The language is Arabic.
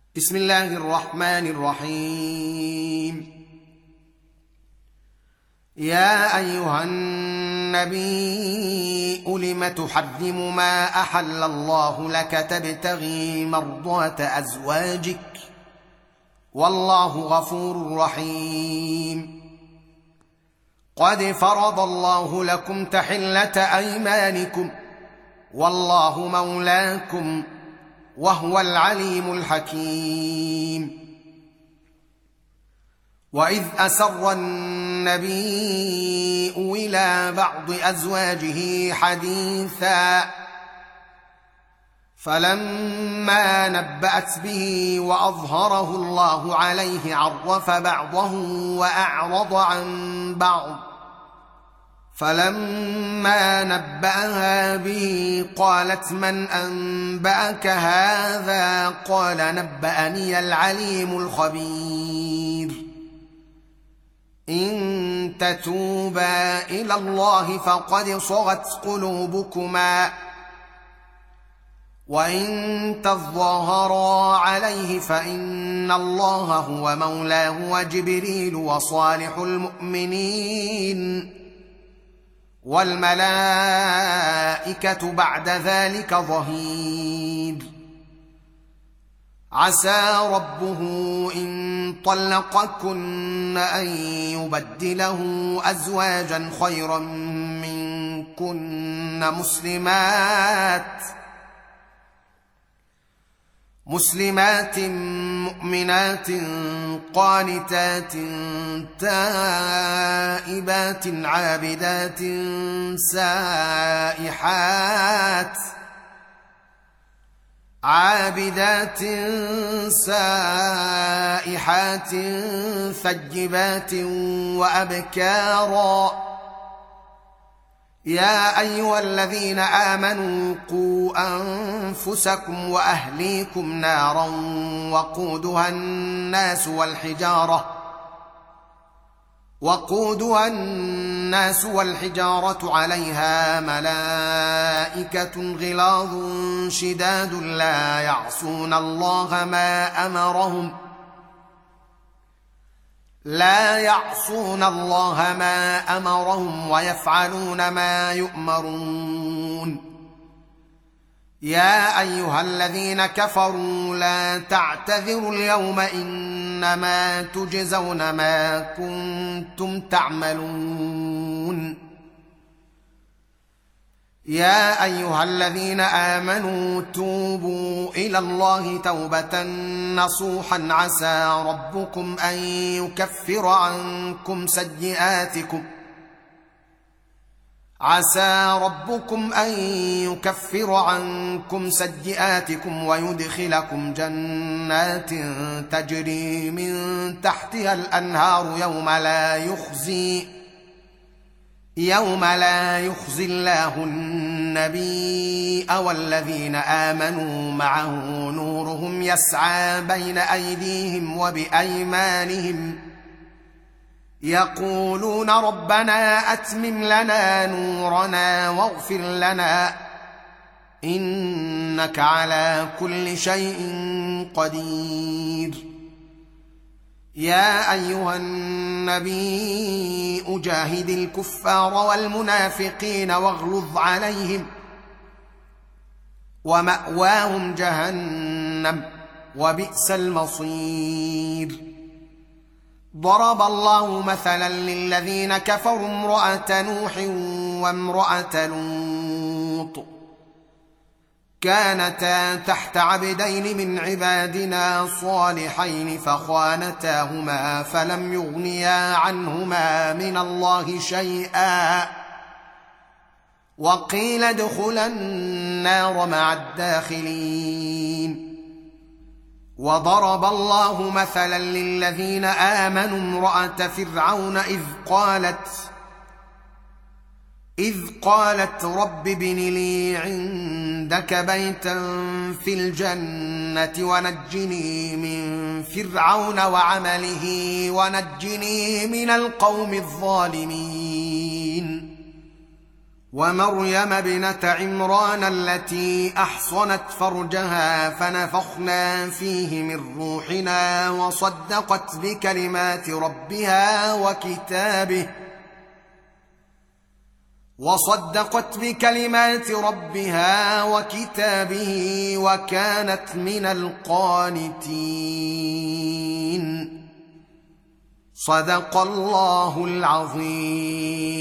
بسم الله الرحمن الرحيم. يا أيها النبي لم تحرم ما أحل الله لك تبتغي مرضات أزواجك والله غفور رحيم. قد فرض الله لكم تحلة أيمانكم والله مولاكم وهو العليم الحكيم. وإذ أسر النبي إلى بعض أزواجه حديثا فلما نبأت به وأظهره الله عليه عرف بعضه وأعرض عن بعض فلما نبأها به قالت من أنبأك هذا قال نبأني العليم الخبير. إن تتوبا إلى الله فقد صغت قلوبكما وإن تظاهرا عليه فإن الله هو مولاه وجبريل وصالح المؤمنين والملائكة بعد ذلك ظهير. عسى ربه إن طلقكن أن يبدله أزواجا خيرا منكن مسلمات مؤمنات قانتات تائبات عابدات سائحات ثيبات وأبكارا. يا أيها الذين آمنوا قوا أنفسكم وأهليكم نارا وقودها الناس والحجارة عليها ملائكة غلاظ شداد لا يعصون الله ما أمرهم ويفعلون ما يؤمرون. يا أيها الذين كفروا لا تعتذروا اليوم إنما تجزون ما كنتم تعملون. يا أيها الذين آمنوا توبوا إلى الله توبة نصوحا عسى ربكم أن يكفر عنكم سيئاتكم ويدخلكم جنات تجري من تحتها الأنهار يوم لا يخزي الله النبي والذين آمنوا معه نورهم يسعى بين أيديهم وبأيمانهم يقولون ربنا أتمم لنا نورنا واغفر لنا إنك على كل شيء قدير. يا أيها النبي جاهد الكفار والمنافقين واغلظ عليهم ومأواهم جهنم وبئس المصير. ضرب الله مثلا للذين كفروا امرأة نوح وامرأة لوط كانتا تحت عبدين من عبادنا صالحين فخانتاهما فلم يغنيا عنهما من الله شيئا وقيل ادخلا النار مع الداخلين. وضرب الله مثلا للذين آمنوا امرأة فرعون إذ قالت رب ابن لي عندك بيتا في الجنة ونجني من فرعون وعمله ونجني من القوم الظالمين. ومريم ابنه عمران التي احصنت فرجها فنفخنا فيه من روحنا وصدقت بكلمات ربها وكتابه وكانت من القانتين. صدق الله العظيم.